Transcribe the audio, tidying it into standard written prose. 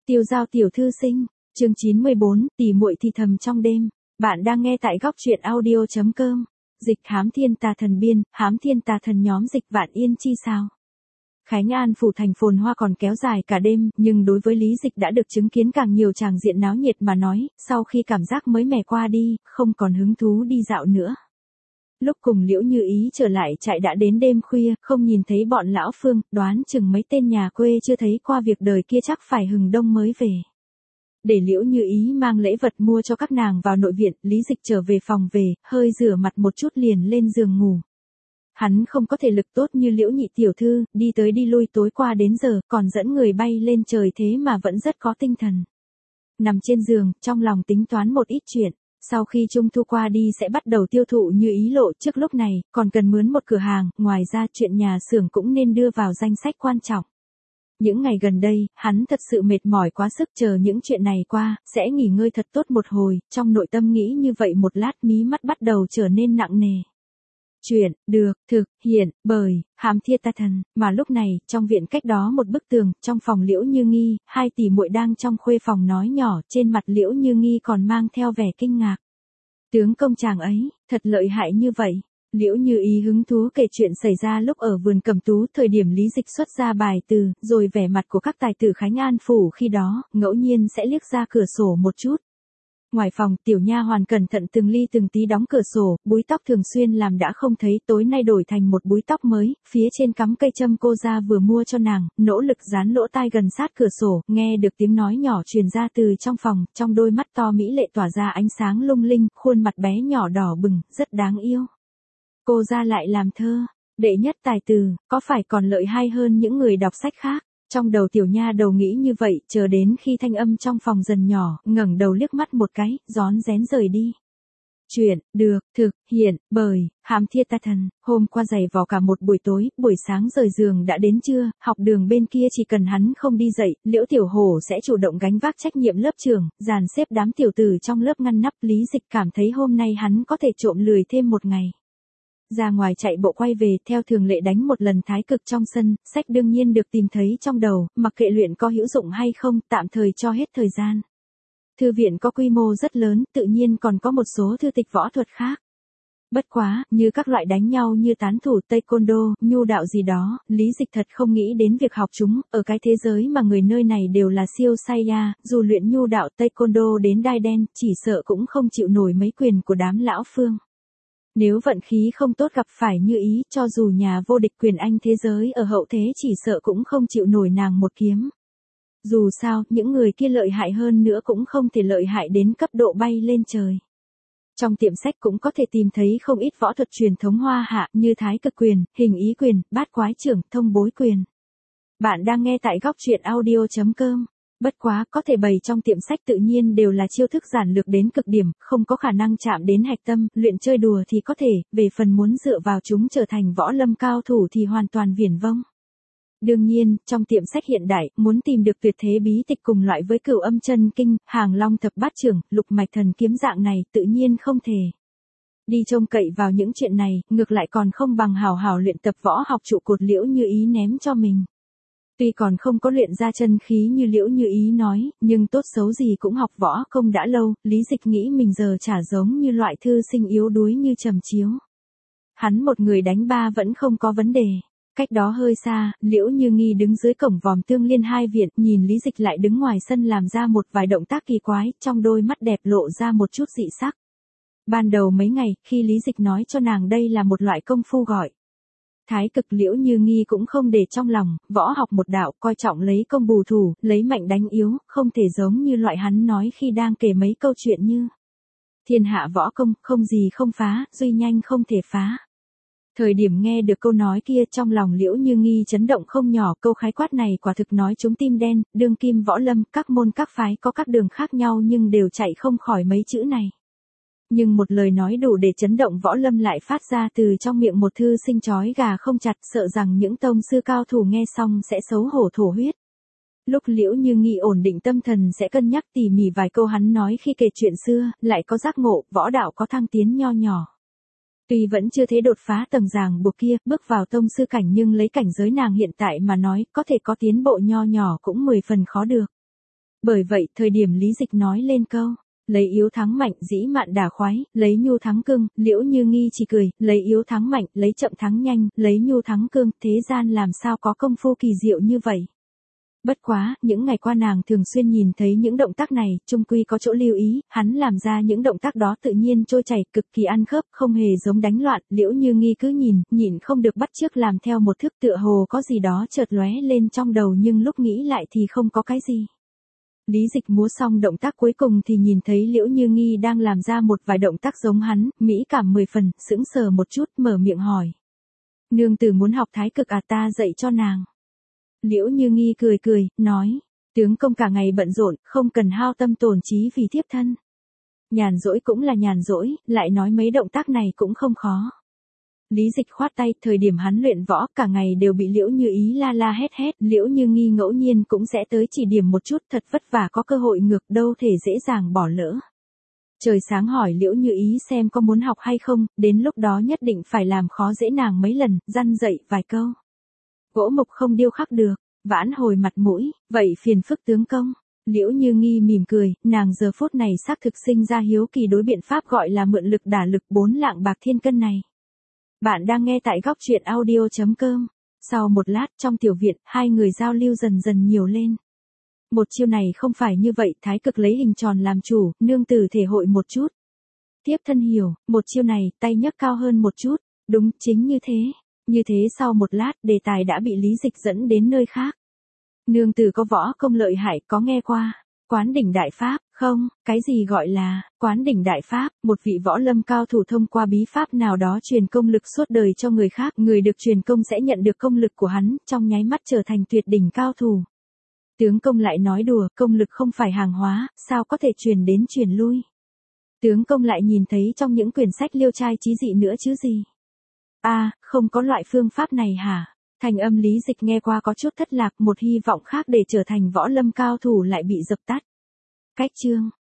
Tiêu Giao tiểu thư sinh, chương 94, tỉ muội thì thầm trong đêm. Bạn đang nghe tại góc truyện audio.com. Dịch hám thiên tà thần biên, hám thiên tà thần nhóm dịch Vạn Yên chi sao. Khánh An phủ thành phồn hoa còn kéo dài cả đêm, nhưng đối với Lý Dịch đã được chứng kiến càng nhiều tràng diện náo nhiệt mà nói, sau khi cảm giác mới mẻ qua đi, không còn hứng thú đi dạo nữa. Lúc cùng Liễu Như Ý trở lại trại đã đến đêm khuya, không nhìn thấy bọn lão Phương, đoán chừng mấy tên nhà quê chưa thấy qua việc đời kia chắc phải hừng đông mới về. Để Liễu Như Ý mang lễ vật mua cho các nàng vào nội viện, Lý Dịch trở về phòng về, hơi rửa mặt một chút liền lên giường ngủ. Hắn không có thể lực tốt như Liễu nhị tiểu thư, đi tới đi lui tối qua đến giờ, còn dẫn người bay lên trời thế mà vẫn rất có tinh thần. Nằm trên giường, trong lòng tính toán một ít chuyện. Sau khi Trung Thu qua đi sẽ bắt đầu tiêu thụ Như Ý lộ, trước lúc này, còn cần mướn một cửa hàng, ngoài ra chuyện nhà xưởng cũng nên đưa vào danh sách quan trọng. Những ngày gần đây, hắn thật sự mệt mỏi quá sức, chờ những chuyện này qua, sẽ nghỉ ngơi thật tốt một hồi, trong nội tâm nghĩ như vậy một lát mí mắt bắt đầu trở nên nặng nề. Chuyện, được, thực, hiện, bởi, hám thiên tà thần, mà lúc này, trong viện cách đó một bức tường, trong phòng Liễu Như Nghi, hai tỷ muội đang trong khuê phòng nói nhỏ, trên mặt Liễu Như Nghi còn mang theo vẻ kinh ngạc. Tướng công chàng ấy, thật lợi hại như vậy. Liễu Như Ý hứng thú kể chuyện xảy ra lúc ở vườn Cẩm Tú, thời điểm Lý Dịch xuất ra bài từ, rồi vẻ mặt của các tài tử Khánh An phủ khi đó, ngẫu nhiên sẽ liếc ra cửa sổ một chút. Ngoài phòng, tiểu nha hoàn cẩn thận từng ly từng tí đóng cửa sổ, búi tóc thường xuyên làm đã không thấy, tối nay đổi thành một búi tóc mới, phía trên cắm cây châm cô ra vừa mua cho nàng, nỗ lực dán lỗ tai gần sát cửa sổ, nghe được tiếng nói nhỏ truyền ra từ trong phòng, trong đôi mắt to mỹ lệ tỏa ra ánh sáng lung linh, khuôn mặt bé nhỏ đỏ bừng, rất đáng yêu. Cô ra lại làm thơ, đệ nhất tài tử, có phải còn lợi hay hơn những người đọc sách khác? Trong đầu tiểu nha đầu nghĩ như vậy, chờ đến khi thanh âm trong phòng dần nhỏ, ngẩng đầu liếc mắt một cái, rón rén rời đi. Chuyện, được, thực, hiện, bởi, hám thiên tà thần, hôm qua giày vò cả một buổi tối, buổi sáng rời giường đã đến trưa, học đường bên kia chỉ cần hắn không đi dậy, Liễu Tiểu Hổ sẽ chủ động gánh vác trách nhiệm lớp trưởng, dàn xếp đám tiểu tử trong lớp ngăn nắp. Lý Dịch cảm thấy hôm nay hắn có thể trộm lười thêm một ngày. Ra ngoài chạy bộ quay về, theo thường lệ đánh một lần thái cực trong sân, sách đương nhiên được tìm thấy trong đầu, mặc kệ luyện có hữu dụng hay không, tạm thời cho hết thời gian. Thư viện có quy mô rất lớn, tự nhiên còn có một số thư tịch võ thuật khác. Bất quá, như các loại đánh nhau như tán thủ, taekwondo, nhu đạo gì đó, Lý Dịch thật không nghĩ đến việc học chúng, ở cái thế giới mà người nơi này đều là siêu saya, dù luyện nhu đạo taekwondo đến đai đen, chỉ sợ cũng không chịu nổi mấy quyền của đám lão Phương. Nếu vận khí không tốt gặp phải Như Ý, cho dù nhà vô địch quyền Anh thế giới ở hậu thế chỉ sợ cũng không chịu nổi nàng một kiếm. Dù sao, những người kia lợi hại hơn nữa cũng không thể lợi hại đến cấp độ bay lên trời. Trong tiệm sách cũng có thể tìm thấy không ít võ thuật truyền thống Hoa Hạ như thái cực quyền, hình ý quyền, bát quái trưởng, thông bối quyền. Bạn đang nghe tại góc truyện audio.com. Bất quá, có thể bày trong tiệm sách tự nhiên đều là chiêu thức giản lược đến cực điểm, không có khả năng chạm đến hạch tâm, luyện chơi đùa thì có thể, về phần muốn dựa vào chúng trở thành võ lâm cao thủ thì hoàn toàn viển vông. Đương nhiên, trong tiệm sách hiện đại, muốn tìm được tuyệt thế bí tịch cùng loại với Cửu Âm Chân Kinh, Hàng Long Thập Bát Trưởng, Lục Mạch Thần Kiếm dạng này, tự nhiên không thể. Đi trông cậy vào những chuyện này, ngược lại còn không bằng hào hào luyện tập võ học trụ cột Liễu Như Ý ném cho mình. Tuy còn không có luyện ra chân khí như Liễu Như Ý nói, nhưng tốt xấu gì cũng học võ công đã lâu, Lý Dịch nghĩ mình giờ chả giống như loại thư sinh yếu đuối như Trầm Chiếu. Hắn một người đánh ba vẫn không có vấn đề. Cách đó hơi xa, Liễu Như Nghi đứng dưới cổng vòm Tương Liên hai viện, nhìn Lý Dịch lại đứng ngoài sân làm ra một vài động tác kỳ quái, trong đôi mắt đẹp lộ ra một chút dị sắc. Ban đầu mấy ngày, khi Lý Dịch nói cho nàng đây là một loại công phu gọi thái cực, Liễu Như Nghi cũng không để trong lòng, võ học một đạo, coi trọng lấy công bù thủ, lấy mạnh đánh yếu, không thể giống như loại hắn nói khi đang kể mấy câu chuyện như thiên hạ võ công, không gì không phá, duy nhanh không thể phá. Thời điểm nghe được câu nói kia trong lòng Liễu Như Nghi chấn động không nhỏ, câu khái quát này quả thực nói trúng tim đen, đương kim võ lâm, các môn các phái có các đường khác nhau nhưng đều chạy không khỏi mấy chữ này. Nhưng một lời nói đủ để chấn động võ lâm lại phát ra từ trong miệng một thư sinh chói gà không chặt, sợ rằng những tông sư cao thủ nghe xong sẽ xấu hổ thổ huyết. Lúc Liễu Như Nghi ổn định tâm thần sẽ cân nhắc tỉ mỉ vài câu hắn nói khi kể chuyện xưa, lại có giác ngộ, võ đạo có thăng tiến nho nhỏ. Tuy vẫn chưa thấy đột phá tầng ràng buộc kia, bước vào tông sư cảnh nhưng lấy cảnh giới nàng hiện tại mà nói, có thể có tiến bộ nho nhỏ cũng 10 phần khó được. Bởi vậy, thời điểm Lý Dịch nói lên câu, lấy yếu thắng mạnh, dĩ mạn đả khoái, lấy nhu thắng cương, Liễu Như Nghi chỉ cười, lấy yếu thắng mạnh, lấy chậm thắng nhanh, lấy nhu thắng cương, thế gian làm sao có công phu kỳ diệu như vậy. Bất quá, những ngày qua nàng thường xuyên nhìn thấy những động tác này, chung quy có chỗ lưu ý, hắn làm ra những động tác đó tự nhiên trôi chảy, cực kỳ ăn khớp, không hề giống đánh loạn, Liễu Như Nghi cứ nhịn không được bắt chước làm theo một thức, tựa hồ có gì đó chợt lóe lên trong đầu nhưng lúc nghĩ lại thì không có cái gì. Lý Dịch múa xong động tác cuối cùng thì nhìn thấy Liễu Như Nghi đang làm ra một vài động tác giống hắn, mỹ cảm 10 phần, sững sờ một chút, mở miệng hỏi. Nương tử muốn học thái cực à, ta dạy cho nàng. Liễu Như Nghi cười, nói, tướng công cả ngày bận rộn, không cần hao tâm tổn trí vì thiếp thân. Nhàn rỗi cũng là nhàn rỗi, lại nói mấy động tác này cũng không khó. Lý Dịch khoát tay, thời điểm hắn luyện võ cả ngày đều bị Liễu Như Ý la hét, Liễu Như Nghi ngẫu nhiên cũng sẽ tới chỉ điểm một chút, thật vất vả có cơ hội ngược, đâu thể dễ dàng bỏ lỡ. Trời sáng hỏi Liễu Như Ý xem có muốn học hay không, đến lúc đó nhất định phải làm khó dễ nàng mấy lần, răn dạy vài câu. Gỗ mục không điêu khắc được, vãn hồi mặt mũi, vậy phiền phức tướng công. Liễu Như Nghi mỉm cười, nàng giờ phút này xác thực sinh ra hiếu kỳ đối biện pháp gọi là mượn lực đả lực 4 lạng bạc thiên cân này. Bạn đang nghe tại góc truyện audio.com. Sau một lát trong tiểu viện, hai người giao lưu dần dần nhiều lên. Một chiêu này không phải như vậy, thái cực lấy hình tròn làm chủ, nương tử thể hội một chút. Tiếp thân hiểu, một chiêu này, tay nhấc cao hơn một chút, đúng, chính như thế. Như thế sau một lát, đề tài đã bị Lý Dịch dẫn đến nơi khác. Nương tử có võ công lợi hại, có nghe qua. Quán đỉnh đại pháp, không, cái gì gọi là, quán đỉnh đại pháp, một vị võ lâm cao thủ thông qua bí pháp nào đó truyền công lực suốt đời cho người khác, người được truyền công sẽ nhận được công lực của hắn, trong nháy mắt trở thành tuyệt đỉnh cao thủ. Tướng công lại nói đùa, công lực không phải hàng hóa, sao có thể truyền đến truyền lui. Tướng công lại nhìn thấy trong những quyển sách liêu trai chí dị nữa chứ gì. Không có loại phương pháp này hả? Thành âm Lý Dịch nghe qua có chút thất lạc, một hy vọng khác để trở thành võ lâm cao thủ lại bị dập tắt. Cách chương